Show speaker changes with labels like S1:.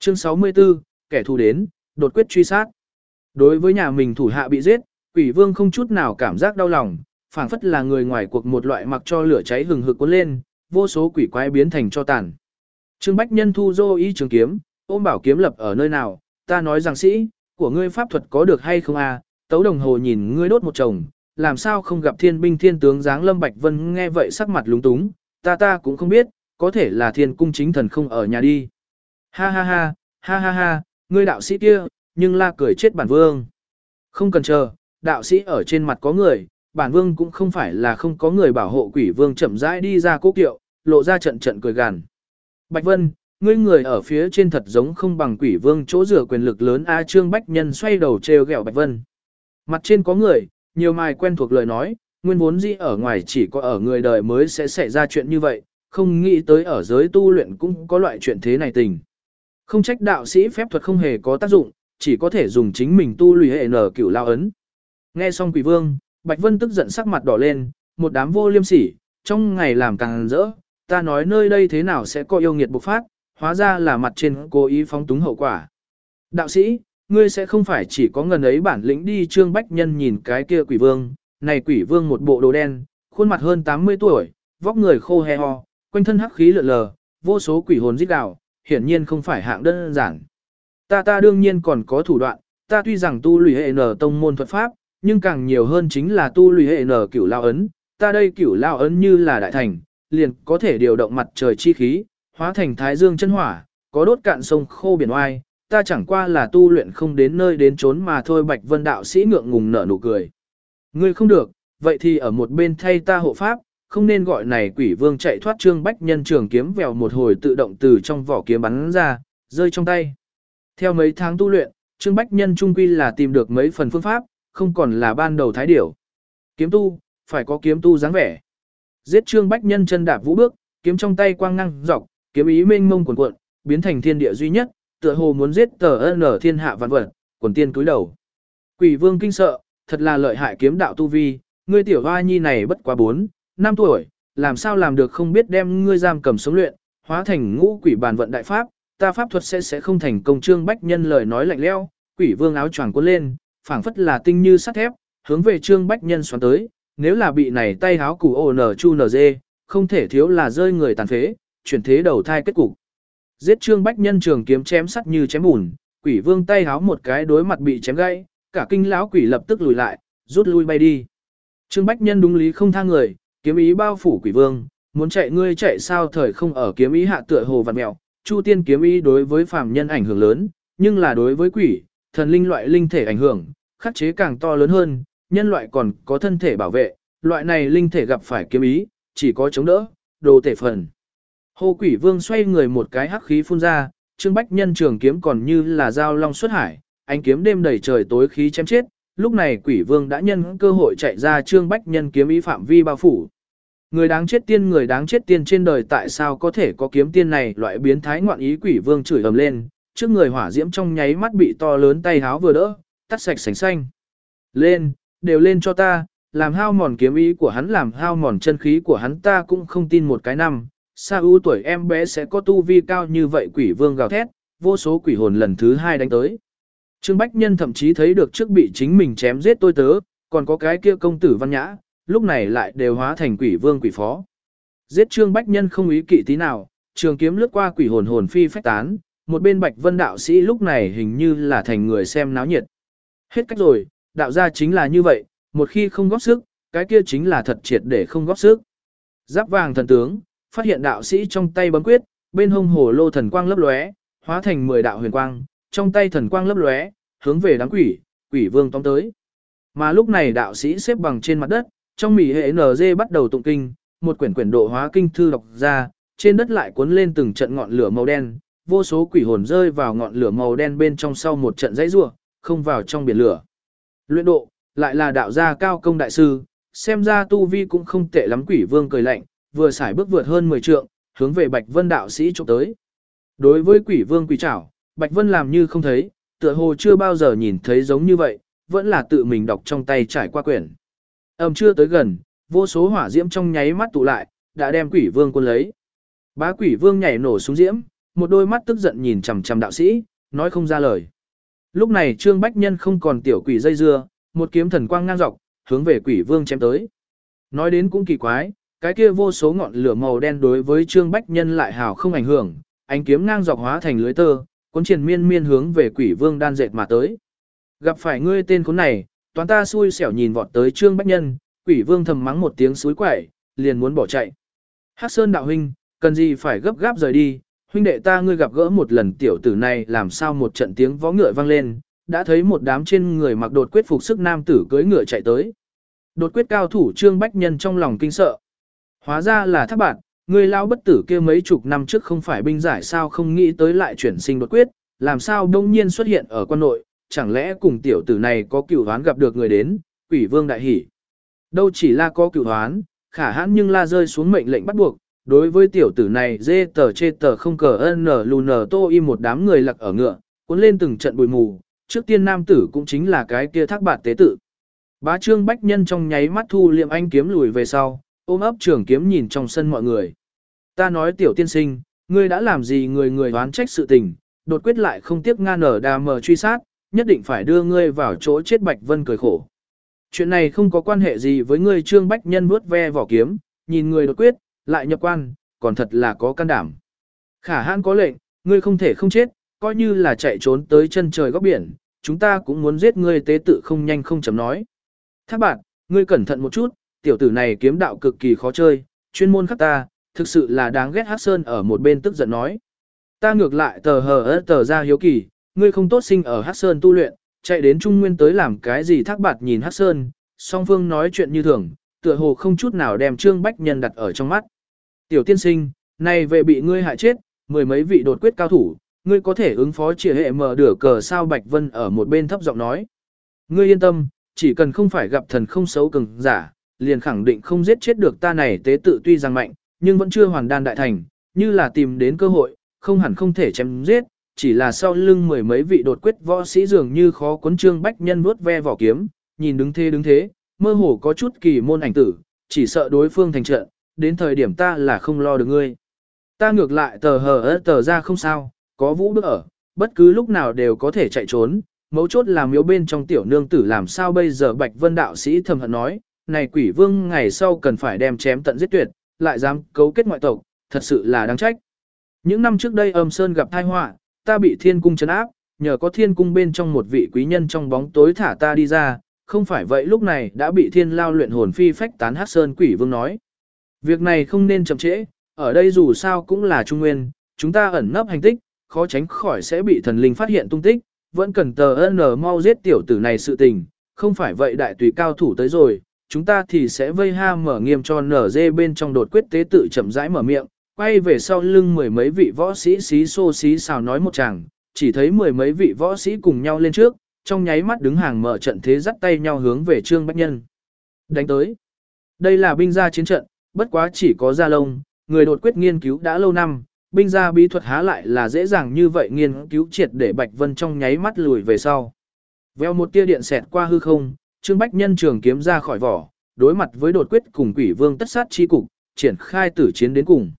S1: Chương 64, kẻ thù đến, đột quyết truy sát. Đối với nhà mình thủ hạ bị giết, quỷ vương không chút nào cảm giác đau lòng, phảng phất là người ngoài cuộc một loại mặc cho lửa cháy hừng hực cuốn lên, vô số quỷ quái biến thành cho tàn. Trương Bách Nhân thu dô y trường kiếm, ôm bảo kiếm lập ở nơi nào, ta nói rằng sĩ, của ngươi pháp thuật có được hay không à, Tấu Đồng Hồ nhìn ngươi đốt một chồng, làm sao không gặp thiên binh thiên tướng dáng Lâm Bạch Vân nghe vậy sắc mặt lúng túng, ta cũng không biết, có thể là thiên cung chính thần không ở nhà đi. Ha ha ha, ha ha ha, ngươi đạo sĩ kia, nhưng la cười chết bản vương. Không cần chờ, đạo sĩ ở trên mặt có người, bản vương cũng không phải là không có người bảo hộ. Quỷ vương chậm rãi đi ra cố kiệu, lộ ra trận trận cười gằn. Bạch Vân, ngươi người ở phía trên thật giống không bằng quỷ vương chỗ rửa quyền lực lớn a. Trương Bách Nhân xoay đầu trêu ghẹo Bạch Vân. Mặt trên có người, nhiều mài quen thuộc lời nói, nguyên vốn dĩ ở ngoài chỉ có ở người đời mới sẽ xảy ra chuyện như vậy, không nghĩ tới ở giới tu luyện cũng có loại chuyện thế này tình. Không trách đạo sĩ phép thuật không hề có tác dụng, chỉ có thể dùng chính mình tu lùi hệ nở cửu lao ấn. Nghe xong quỷ vương, Bạch Vân tức giận sắc mặt đỏ lên, một đám vô liêm sỉ, trong ngày làm càng rỡ, ta nói nơi đây thế nào sẽ có yêu nghiệt bộc phát, hóa ra là mặt trên cố ý phóng túng hậu quả. Đạo sĩ, ngươi sẽ không phải chỉ có ngần ấy bản lĩnh đi. Trương Bách Nhân nhìn cái kia quỷ vương, này quỷ vương một bộ đồ đen, khuôn mặt hơn 80 tuổi, vóc người khô he ho, quanh thân hắc khí lượn lờ, vô số quỷ hồn rít gào, hiển nhiên không phải hạng đơn giản. Ta đương nhiên còn có thủ đoạn, ta tuy rằng tu lùi hệ nở tông môn thuật pháp, nhưng càng nhiều hơn chính là tu lùi hệ nở cửu lao ấn, ta đây cửu lao ấn như là đại thành, liền có thể điều động mặt trời chi khí, hóa thành thái dương chân hỏa, có đốt cạn sông khô biển oai, ta chẳng qua là tu luyện không đến nơi đến chốn mà thôi. Bạch Vân đạo sĩ ngượng ngùng nở nụ cười. Ngươi không được, vậy thì ở một bên thay ta hộ pháp, không nên gọi này quỷ vương chạy thoát. Trương Bách Nhân trường kiếm vèo một hồi tự động từ trong vỏ kiếm bắn ra, rơi trong tay. Theo mấy tháng tu luyện, Trương Bách Nhân trung quy là tìm được mấy phần phương pháp, không còn là ban đầu thái điểu. Kiếm tu, phải có kiếm tu dáng vẻ. Giết Trương Bách Nhân chân đạp vũ bước, kiếm trong tay quang năng dọc, kiếm ý mênh mông cuồn cuộn, biến thành thiên địa duy nhất, tựa hồ muốn giết tờ thiên hạ vạn vật, quần tiên cúi đầu. Quỷ vương kinh sợ, thật là lợi hại kiếm đạo tu vi, ngươi tiểu hoa nhi này bất quá 4, 5 tuổi, làm sao làm được không biết đem ngươi giam cầm sống luyện, hóa thành ngũ quỷ bàn vận đại pháp, ta pháp thuật sẽ không thành công. Trương Bách Nhân lời nói lạnh lẽo, quỷ vương áo choàng cuốn lên, phảng phất là tinh như sắt thép, hướng về Trương Bách Nhân xoắn tới, nếu là bị này tay háo củ chu nz, không thể thiếu là rơi người tàn phế, chuyển thế đầu thai kết cục. Giết Trương Bách Nhân trường kiếm chém sắt như chém bùn, quỷ vương tay háo một cái đối mặt bị chém gãy, cả kinh lão quỷ lập tức lùi lại, rút lui bay đi. Trương Bách Nhân đúng lý không tha người, kiếm ý bao phủ quỷ vương, muốn chạy ngươi chạy sao. Thời không ở kiếm ý hạ tựa hồ vặn mèo, Chu tiên kiếm ý đối với phàm nhân ảnh hưởng lớn, nhưng là đối với quỷ, thần linh loại linh thể ảnh hưởng, khắc chế càng to lớn hơn, nhân loại còn có thân thể bảo vệ, loại này linh thể gặp phải kiếm ý, chỉ có chống đỡ, đồ tể phần. Hồ quỷ vương xoay người một cái hắc khí phun ra, Trương Bách Nhân trường kiếm còn như là dao long xuất hải, ánh kiếm đêm đầy trời tối khí chém chết. Lúc này quỷ vương đã nhân cơ hội chạy ra Trương Bách Nhân kiếm ý phạm vi bao phủ. Người đáng chết tiên trên đời tại sao có thể có kiếm tiên này loại biến thái ngoạn ý. Quỷ vương chửi ầm lên, trước người hỏa diễm trong nháy mắt bị to lớn tay háo vừa đỡ, tắt sạch sành xanh. Lên, đều lên cho ta, làm hao mòn kiếm ý của hắn, làm hao mòn chân khí của hắn, ta cũng không tin một cái năm. Sa ưu tuổi em bé sẽ có tu vi cao như vậy. Quỷ vương gào thét, vô số quỷ hồn lần thứ 2 đánh tới. Trương Bách Nhân thậm chí thấy được trước bị chính mình chém giết tôi tớ, còn có cái kia công tử Văn Nhã, lúc này lại đều hóa thành quỷ vương quỷ phó. Giết Trương Bách Nhân không ý kỵ tí nào, trường kiếm lướt qua quỷ hồn hồn phi phách tán, một bên Bạch Vân đạo sĩ lúc này hình như là thành người xem náo nhiệt. Hết cách rồi, đạo gia chính là như vậy, một khi không góp sức, cái kia chính là thật triệt để không góp sức. Giáp vàng thần tướng, phát hiện đạo sĩ trong tay bấm quyết, bên hông hồ lô thần quang lấp lóe, hóa thành 10 đạo huyền quang, trong tay thần quang lấp lóe, hướng về đám quỷ vương tóm tới. Mà lúc này đạo sĩ xếp bằng trên mặt đất, trong mỉ hệ NG bắt đầu tụng kinh, một quyển độ hóa kinh thư đọc ra, trên đất lại cuốn lên từng trận ngọn lửa màu đen, vô số quỷ hồn rơi vào ngọn lửa màu đen bên trong sau một trận dãy rủa, không vào trong biển lửa. Luyện độ, lại là đạo gia cao công đại sư, xem ra tu vi cũng không tệ lắm. Quỷ vương cười lạnh, vừa xài bước vượt hơn 10 trượng, hướng về Bạch Vân đạo sĩ chụp tới. Đối với quỷ vương quỷ trảo, Bạch Vân làm như không thấy, tựa hồ chưa bao giờ nhìn thấy giống như vậy, vẫn là tự mình đọc trong tay trải qua quyển. Chưa tới gần, vô số hỏa diễm trong nháy mắt tụ lại, đã đem quỷ vương cuốn lấy. Bá quỷ vương nhảy nổ xuống diễm, một đôi mắt tức giận nhìn chằm chằm đạo sĩ, nói không ra lời. Lúc này Trương Bách Nhân không còn tiểu quỷ dây dưa, một kiếm thần quang ngang dọc, hướng về Quỷ Vương chém tới. Nói đến cũng kỳ quái, cái kia vô số ngọn lửa màu đen đối với Trương Bách Nhân lại hào không ảnh hưởng, ánh kiếm ngang dọc hóa thành lưới tơ, cuốn triền miên miên hướng về Quỷ Vương đan dệt mà tới. Gặp phải ngươi tên khốn này, toán ta xui xẻo nhìn vọt tới Trương Bách Nhân, Quỷ Vương thầm mắng một tiếng suối quẩy, liền muốn bỏ chạy. Hắc Sơn đạo huynh, cần gì phải gấp gáp rời đi, huynh đệ ta ngươi gặp gỡ một lần tiểu tử này làm sao một trận tiếng vó ngựa vang lên, đã thấy một đám trên người mặc đột quyết phục sức nam tử cưỡi ngựa chạy tới. Đột quyết cao thủ Trương Bách Nhân trong lòng kinh sợ. Hóa ra là Thác Bạt, người lao bất tử kia mấy chục năm trước không phải binh giải sao không nghĩ tới lại chuyển sinh đột quyết, làm sao đông nhiên xuất hiện ở quan nội, chẳng lẽ cùng tiểu tử này có cửu hoán gặp được người đến, Quỷ Vương đại hỉ. Đâu chỉ là có cửu hoán, khả hãn nhưng la rơi xuống mệnh lệnh bắt buộc, đối với tiểu tử này dê tờ chê tờ không cờ lù nờ tô im một đám người lặc ở ngựa, cuốn lên từng trận bụi mù, trước tiên nam tử cũng chính là cái kia Thác Bạt tế tự. Bá Trương Bách Nhân trong nháy mắt thu liệm anh kiếm lùi về sau, ôm ấp trường kiếm nhìn trong sân mọi người. Ta nói tiểu tiên sinh, ngươi đã làm gì người oán trách sự tình, đột quyết lại không tiếc nga nở đà mờ truy sát, nhất định phải đưa ngươi vào chỗ chết. Bạch Vân cười khổ. Chuyện này không có quan hệ gì với ngươi. Trương Bách Nhân vuốt ve vỏ kiếm, nhìn người đột quyết, lại nhập quan, còn thật là có can đảm. Khả hãn có lệnh, ngươi không thể không chết, coi như là chạy trốn tới chân trời góc biển, chúng ta cũng muốn giết ngươi. Tế tự không nhanh không chậm nói. Thác Bạt, ngươi cẩn thận một chút, tiểu tử này kiếm đạo cực kỳ khó chơi, chuyên môn khắc ta, thực sự là đáng ghét. Hắc Sơn ở một bên tức giận nói. Ta ngược lại tờ ra hiếu kỳ, ngươi không tốt sinh ở Hắc Sơn tu luyện, chạy đến Trung Nguyên tới làm cái gì? Thác Bạt nhìn Hắc Sơn, song phương nói chuyện như thường, tựa hồ không chút nào đem Trương Bách Nhân đặt ở trong mắt. Tiểu tiên sinh, này về bị ngươi hại chết, mười mấy vị đột quyết cao thủ, ngươi có thể ứng phó chỉ hệ mở đửa cờ sao? Bạch Vân ở một bên thấp giọng nói. Ngươi yên tâm, chỉ cần không phải gặp thần không xấu cường giả, liền khẳng định không giết chết được ta này. Tế tự tuy rằng mạnh, nhưng vẫn chưa hoàn đan đại thành, như là tìm đến cơ hội, không hẳn không thể chém giết, chỉ là sau lưng mười mấy vị đột quyết võ sĩ dường như khó cuốn. Trương Bách Nhân vuốt ve vỏ kiếm, nhìn đứng thế, mơ hồ có chút kỳ môn ảnh tử, chỉ sợ đối phương thành trận, đến thời điểm ta là không lo được ngươi. Ta ngược lại tờ ra không sao, có Vũ Bước ở, bất cứ lúc nào đều có thể chạy trốn, mấu chốt là miếu bên trong tiểu nương tử làm sao bây giờ? Bạch Vân đạo sĩ thầm hận nói, này Quỷ Vương ngày sau cần phải đem chém tận giết tuyệt, lại dám cấu kết ngoại tộc, thật sự là đáng trách. Những năm trước đây Âm Sơn gặp tai họa, ta bị Thiên Cung trấn áp, nhờ có Thiên Cung bên trong một vị quý nhân trong bóng tối thả ta đi ra, không phải vậy lúc này đã bị Thiên Lao luyện hồn phi phách tán. Hắc Sơn Quỷ Vương nói, việc này không nên chậm trễ, ở đây dù sao cũng là Trung Nguyên, chúng ta ẩn nấp hành tích, khó tránh khỏi sẽ bị thần linh phát hiện tung tích, vẫn cần mau giết tiểu tử này sự tình, không phải vậy đại tùy cao thủ tới rồi, chúng ta thì sẽ vây ha mở nghiêm cho nở dê. Bên trong đột quyết tế tự chậm rãi mở miệng, quay về sau lưng mười mấy vị võ sĩ xí xô xí xào nói một chàng, chỉ thấy mười mấy vị võ sĩ cùng nhau lên trước, trong nháy mắt đứng hàng mở trận thế, dắt tay nhau hướng về Trương Bách Nhân đánh tới. Đây là binh gia chiến trận, bất quá chỉ có Gia Long, người đột quyết nghiên cứu đã lâu năm, binh gia bí thuật há lại là dễ dàng như vậy nghiên cứu triệt để. Bạch Vân trong nháy mắt lùi về sau. Veo một tia điện xẹt qua hư không, Trương Bách Nhân trường kiếm ra khỏi vỏ, đối mặt với đột quyết cùng Quỷ Vương tất sát chi cục, triển khai tử chiến đến cùng.